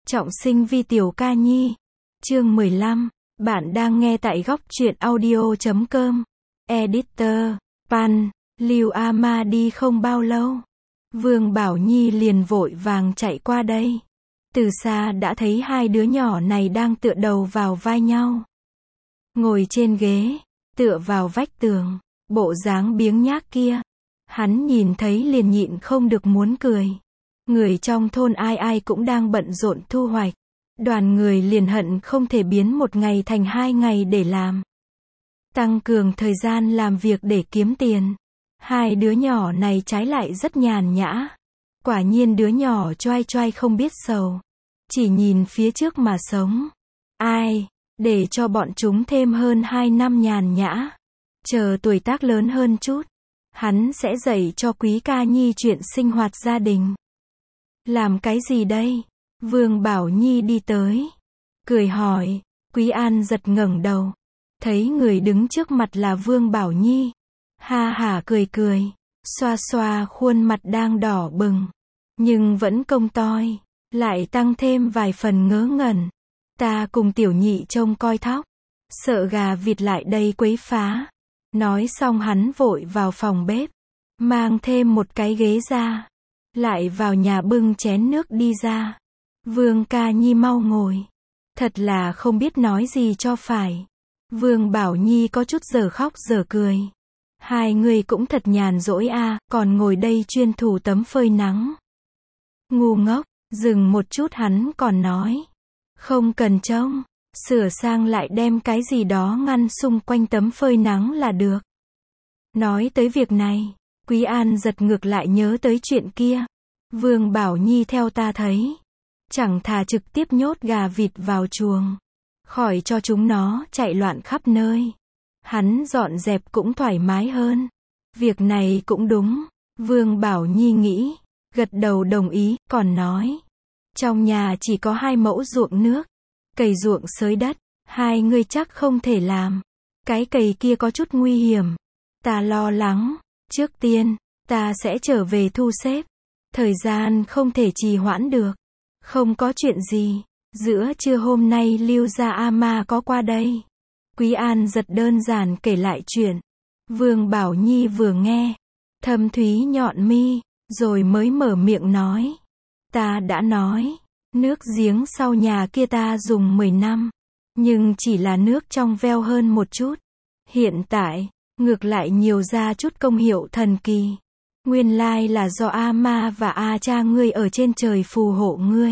Trọng sinh vi tiểu ca nhi. Chương 15. Bạn đang nghe tại góc truyện audio.com. Editor. Pan. Lưu Ama đi không bao lâu, Vương Bảo Nhi liền vội vàng chạy qua đây. Từ xa đã thấy hai đứa nhỏ này đang tựa đầu vào vai nhau, ngồi trên ghế, tựa vào vách tường, bộ dáng biếng nhác kia. Hắn nhìn thấy liền nhịn không được muốn cười. Người trong thôn ai ai cũng đang bận rộn thu hoạch. Đoàn người liền hận không thể biến một ngày thành 2 ngày để làm. Tăng cường thời gian làm việc để kiếm tiền. Hai đứa nhỏ này trái lại rất nhàn nhã. Quả nhiên đứa nhỏ choai choai không biết sầu. Chỉ nhìn phía trước mà sống. Ai, để cho bọn chúng thêm hơn 2 năm nhàn nhã. Chờ tuổi tác lớn hơn chút, hắn sẽ dạy cho Quý Ca Nhi chuyện sinh hoạt gia đình. Làm cái gì đây? Vương Bảo Nhi đi tới, cười hỏi. Quý An giật ngẩng đầu, thấy người đứng trước mặt là Vương Bảo Nhi. Ha hả cười cười, xoa xoa khuôn mặt đang đỏ bừng, nhưng vẫn cong toi, lại tăng thêm vài phần ngớ ngẩn. Ta cùng tiểu nhị trông coi thóc, sợ gà vịt lại đây quấy phá. Nói xong hắn vội vào phòng bếp, mang thêm một cái ghế ra, lại vào nhà bưng chén nước đi ra. Vương Ca Nhi mau ngồi. Thật là không biết nói gì cho phải. Vương Bảo Nhi có chút giờ khóc giờ cười. Hai người cũng thật nhàn rỗi a, còn ngồi đây chuyên thủ tấm phơi nắng. Ngu ngốc, dừng một chút hắn còn nói. Không cần trông, sửa sang lại đem cái gì đó ngăn xung quanh tấm phơi nắng là được. Nói tới việc này, Quý An giật ngược lại nhớ tới chuyện kia. Vương Bảo Nhi theo ta thấy, chẳng thà trực tiếp nhốt gà vịt vào chuồng, khỏi cho chúng nó chạy loạn khắp nơi. Hắn dọn dẹp cũng thoải mái hơn. Việc này cũng đúng, Vương Bảo Nhi nghĩ, gật đầu đồng ý, còn nói. Trong nhà chỉ có 2 mẫu ruộng nước, cày ruộng xới đất, hai người chắc không thể làm. Cái cày kia có chút nguy hiểm. Ta lo lắng, trước tiên, ta sẽ trở về thu xếp. Thời gian không thể trì hoãn được. Không có chuyện gì, giữa trưa hôm nay Lưu gia Ama có qua đây. Quý An giật đơn giản kể lại chuyện. Vương Bảo Nhi vừa nghe, thâm thúy nhọn mi, rồi mới mở miệng nói. Ta đã nói, nước giếng sau nhà kia ta dùng 10 năm, nhưng chỉ là nước trong veo hơn một chút. Hiện tại, ngược lại nhiều ra chút công hiệu thần kỳ. Nguyên lai là do Ama và A cha ngươi ở trên trời phù hộ ngươi.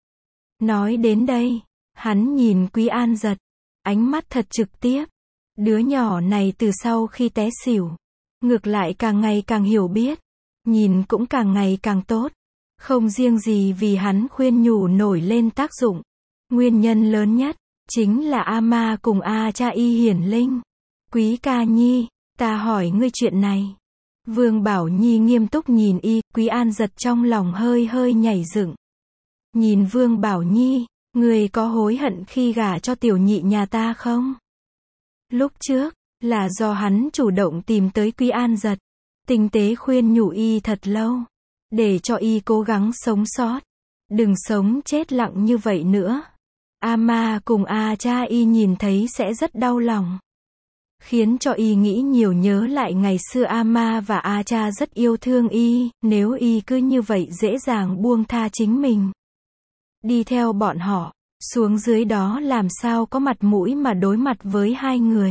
Nói đến đây, hắn nhìn Quý An giật, ánh mắt thật trực tiếp. Đứa nhỏ này từ sau khi té xỉu, ngược lại càng ngày càng hiểu biết, nhìn cũng càng ngày càng tốt. Không riêng gì vì hắn khuyên nhủ nổi lên tác dụng. Nguyên nhân lớn nhất, chính là Ama cùng A cha y hiển linh. Quý Ca Nhi, ta hỏi ngươi chuyện này. Vương Bảo Nhi nghiêm túc nhìn y, Quý An giật trong lòng hơi hơi nhảy dựng. Nhìn Vương Bảo Nhi, ngươi có hối hận khi gả cho tiểu nhị nhà ta không? Lúc trước, là do hắn chủ động tìm tới Quý An giật, tinh tế khuyên nhủ y thật lâu, để cho y cố gắng sống sót, đừng sống chết lặng như vậy nữa. Ama cùng A cha y nhìn thấy sẽ rất đau lòng, khiến cho y nghĩ nhiều nhớ lại ngày xưa Ama và A cha rất yêu thương y, nếu y cứ như vậy dễ dàng buông tha chính mình, đi theo bọn họ, xuống dưới đó làm sao có mặt mũi mà đối mặt với hai người.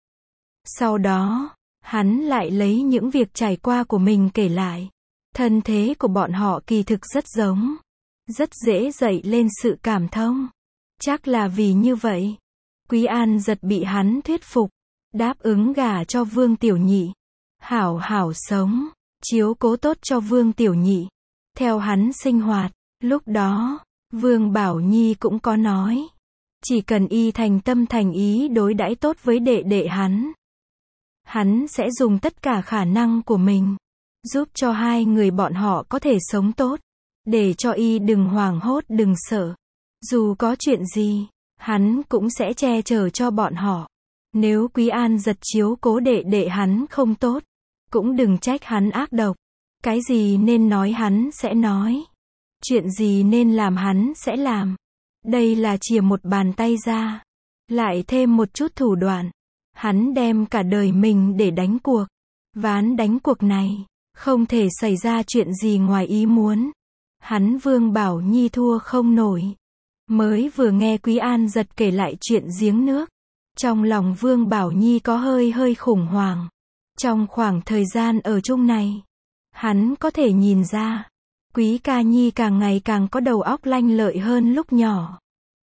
Sau đó, hắn lại lấy những việc trải qua của mình kể lại. Thân thế của bọn họ kỳ thực rất giống, rất dễ dậy lên sự cảm thông. Chắc là vì như vậy, Quý An giật bị hắn thuyết phục, đáp ứng gả cho Vương Tiểu Nhị. Hảo hảo sống, chiếu cố tốt cho Vương Tiểu Nhị, theo hắn sinh hoạt. Lúc đó, Vương Bảo Nhi cũng có nói, chỉ cần y thành tâm thành ý đối đãi tốt với đệ đệ hắn sẽ dùng tất cả khả năng của mình, giúp cho hai người bọn họ có thể sống tốt, để cho y đừng hoảng hốt đừng sợ. Dù có chuyện gì, hắn cũng sẽ che chở cho bọn họ. Nếu Quý An giật chiếu cố đệ đệ hắn không tốt, cũng đừng trách hắn ác độc. Cái gì nên nói hắn sẽ nói, chuyện gì nên làm hắn sẽ làm. Đây là chìa một bàn tay ra. Lại thêm một chút thủ đoạn. Hắn đem cả đời mình để đánh cuộc. Ván đánh cuộc này, không thể xảy ra chuyện gì ngoài ý muốn. Hắn Vương Bảo Nhi thua không nổi. Mới vừa nghe Quý An Giật kể lại chuyện giếng nước. Trong lòng Vương Bảo Nhi có hơi khủng hoảng. Trong khoảng thời gian ở chung này, hắn có thể nhìn ra, Quý Ca Nhi càng ngày càng có đầu óc lanh lợi hơn lúc nhỏ.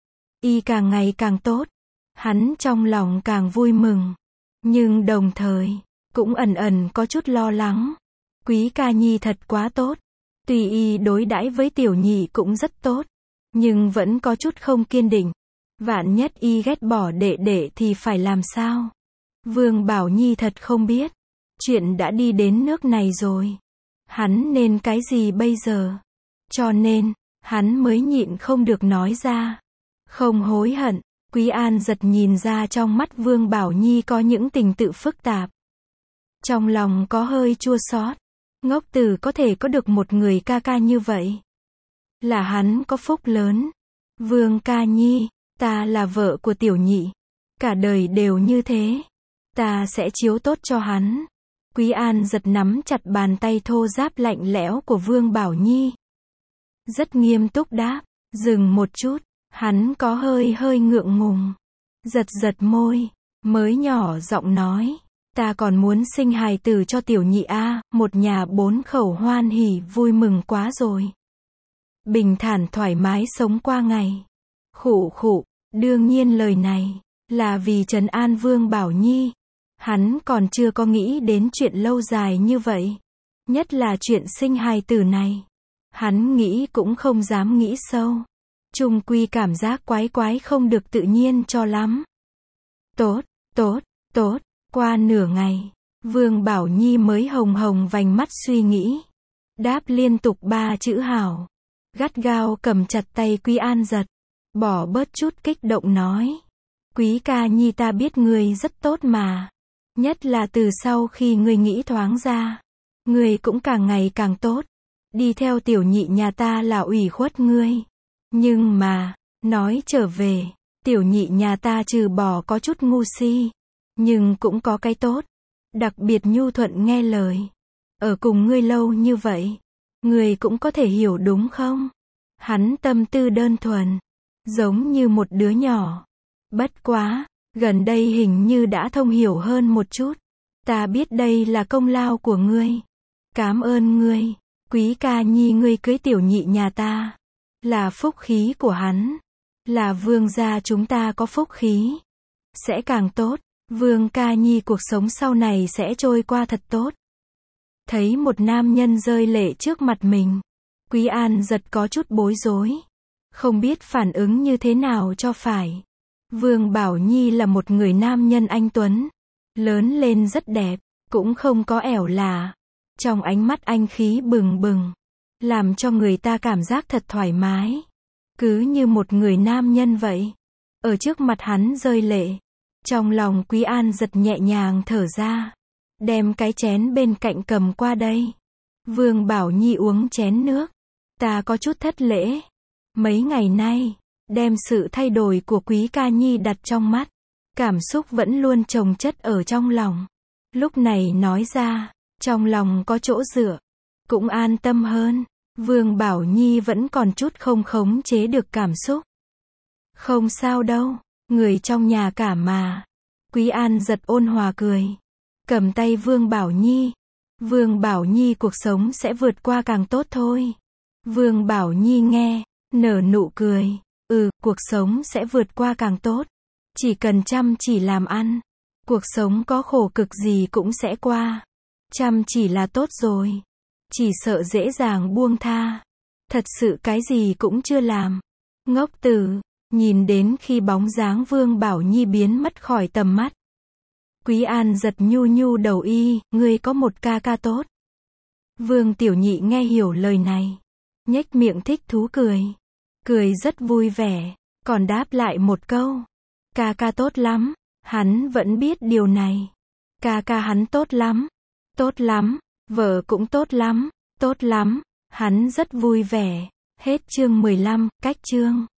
Y càng ngày càng tốt. Hắn trong lòng càng vui mừng. Nhưng đồng thời, cũng ẩn có chút lo lắng. Quý Ca Nhi thật quá tốt. Tuy y đối đãi với tiểu nhị cũng rất tốt, nhưng vẫn có chút không kiên định. Vạn nhất y ghét bỏ đệ đệ thì phải làm sao? Vương Bảo Nhi thật không biết. Chuyện đã đi đến nước này rồi. Hắn nên cái gì bây giờ? Cho nên, hắn mới nhịn không được nói ra. Không hối hận. Quý An Giật nhìn ra trong mắt Vương Bảo Nhi có những tình tự phức tạp. Trong lòng có hơi chua xót. Ngốc tử có thể có được một người ca ca như vậy. Là hắn có phúc lớn. Vương Ca Nhi, ta là vợ của tiểu nhị. Cả đời đều như thế. Ta sẽ chiếu tốt cho hắn. Quý An Giật nắm chặt bàn tay thô ráp lạnh lẽo của Vương Bảo Nhi. Rất nghiêm túc đáp. Dừng một chút. Hắn có hơi ngượng ngùng. Giật môi. Mới nhỏ giọng nói. Ta còn muốn sinh hài tử cho tiểu nhị a, một nhà 4 khẩu hoan hỉ vui mừng quá rồi. Bình thản thoải mái sống qua ngày. Khụ, đương nhiên lời này là vì trấn an Vương Bảo Nhi. Hắn còn chưa có nghĩ đến chuyện lâu dài như vậy. Nhất là chuyện sinh hài tử này. Hắn nghĩ cũng không dám nghĩ sâu. Chung quy cảm giác quái không được tự nhiên cho lắm. Tốt. Qua nửa ngày, Vương Bảo Nhi mới hồng vành mắt suy nghĩ. Đáp liên tục 3 chữ hảo. Gắt gao cầm chặt tay Quý An Giật. Bỏ bớt chút kích động nói. Quý Ca Nhi ta biết ngươi rất tốt mà. Nhất là từ sau khi ngươi nghĩ thoáng ra. Ngươi cũng càng ngày càng tốt. Đi theo tiểu nhị nhà ta là ủy khuất ngươi. Nhưng mà, nói trở về, tiểu nhị nhà ta trừ bỏ có chút ngu si. Nhưng cũng có cái tốt. Đặc biệt nhu thuận nghe lời. Ở cùng ngươi lâu như vậy. Ngươi cũng có thể hiểu đúng không? Hắn tâm tư đơn thuần. Giống như một đứa nhỏ. Bất quá, gần đây hình như đã thông hiểu hơn một chút. Ta biết đây là công lao của ngươi. Cảm ơn ngươi. Quý Ca Nhi ngươi cưới tiểu nhị nhà ta. Là phúc khí của hắn. Là vương gia chúng ta có phúc khí. Sẽ càng tốt. Vương Ca Nhi cuộc sống sau này sẽ trôi qua thật tốt. Thấy một nam nhân rơi lệ trước mặt mình. Quý An Giật có chút bối rối. Không biết phản ứng như thế nào cho phải. Vương Bảo Nhi là một người nam nhân anh tuấn. Lớn lên rất đẹp. Cũng không có ẻo lả. Trong ánh mắt anh khí bừng bừng. Làm cho người ta cảm giác thật thoải mái. Cứ như một người nam nhân vậy. Ở trước mặt hắn rơi lệ. Trong lòng Quý An Giật nhẹ nhàng thở ra. Đem cái chén bên cạnh cầm qua đây. Vương Bảo Nhi uống chén nước. Ta có chút thất lễ. Mấy ngày nay, đem sự thay đổi của Quý Ca Nhi đặt trong mắt. Cảm xúc vẫn luôn chồng chất ở trong lòng. Lúc này nói ra, trong lòng có chỗ dựa. Cũng an tâm hơn. Vương Bảo Nhi vẫn còn chút không khống chế được cảm xúc. Không sao đâu. Người trong nhà cả mà. Quý An Giật ôn hòa cười. Cầm tay Vương Bảo Nhi. Vương Bảo Nhi cuộc sống sẽ vượt qua càng tốt thôi. Vương Bảo Nhi nghe, nở nụ cười. Cuộc sống sẽ vượt qua càng tốt. Chỉ cần chăm chỉ làm ăn. Cuộc sống có khổ cực gì cũng sẽ qua. Chăm chỉ là tốt rồi. Chỉ sợ dễ dàng buông tha. Thật sự cái gì cũng chưa làm. Ngốc tử. Nhìn đến khi bóng dáng Vương Bảo Nhi biến mất khỏi tầm mắt. Quý An Giật nhu đầu y, ngươi có một ca ca tốt. Vương Tiểu Nhị nghe hiểu lời này. Nhếch miệng thích thú cười. Cười rất vui vẻ. Còn đáp lại một câu. Ca ca tốt lắm. Hắn vẫn biết điều này. Ca ca hắn tốt lắm. Tốt lắm. Vợ cũng tốt lắm. Tốt lắm. Hắn rất vui vẻ. Hết chương 15, cách chương.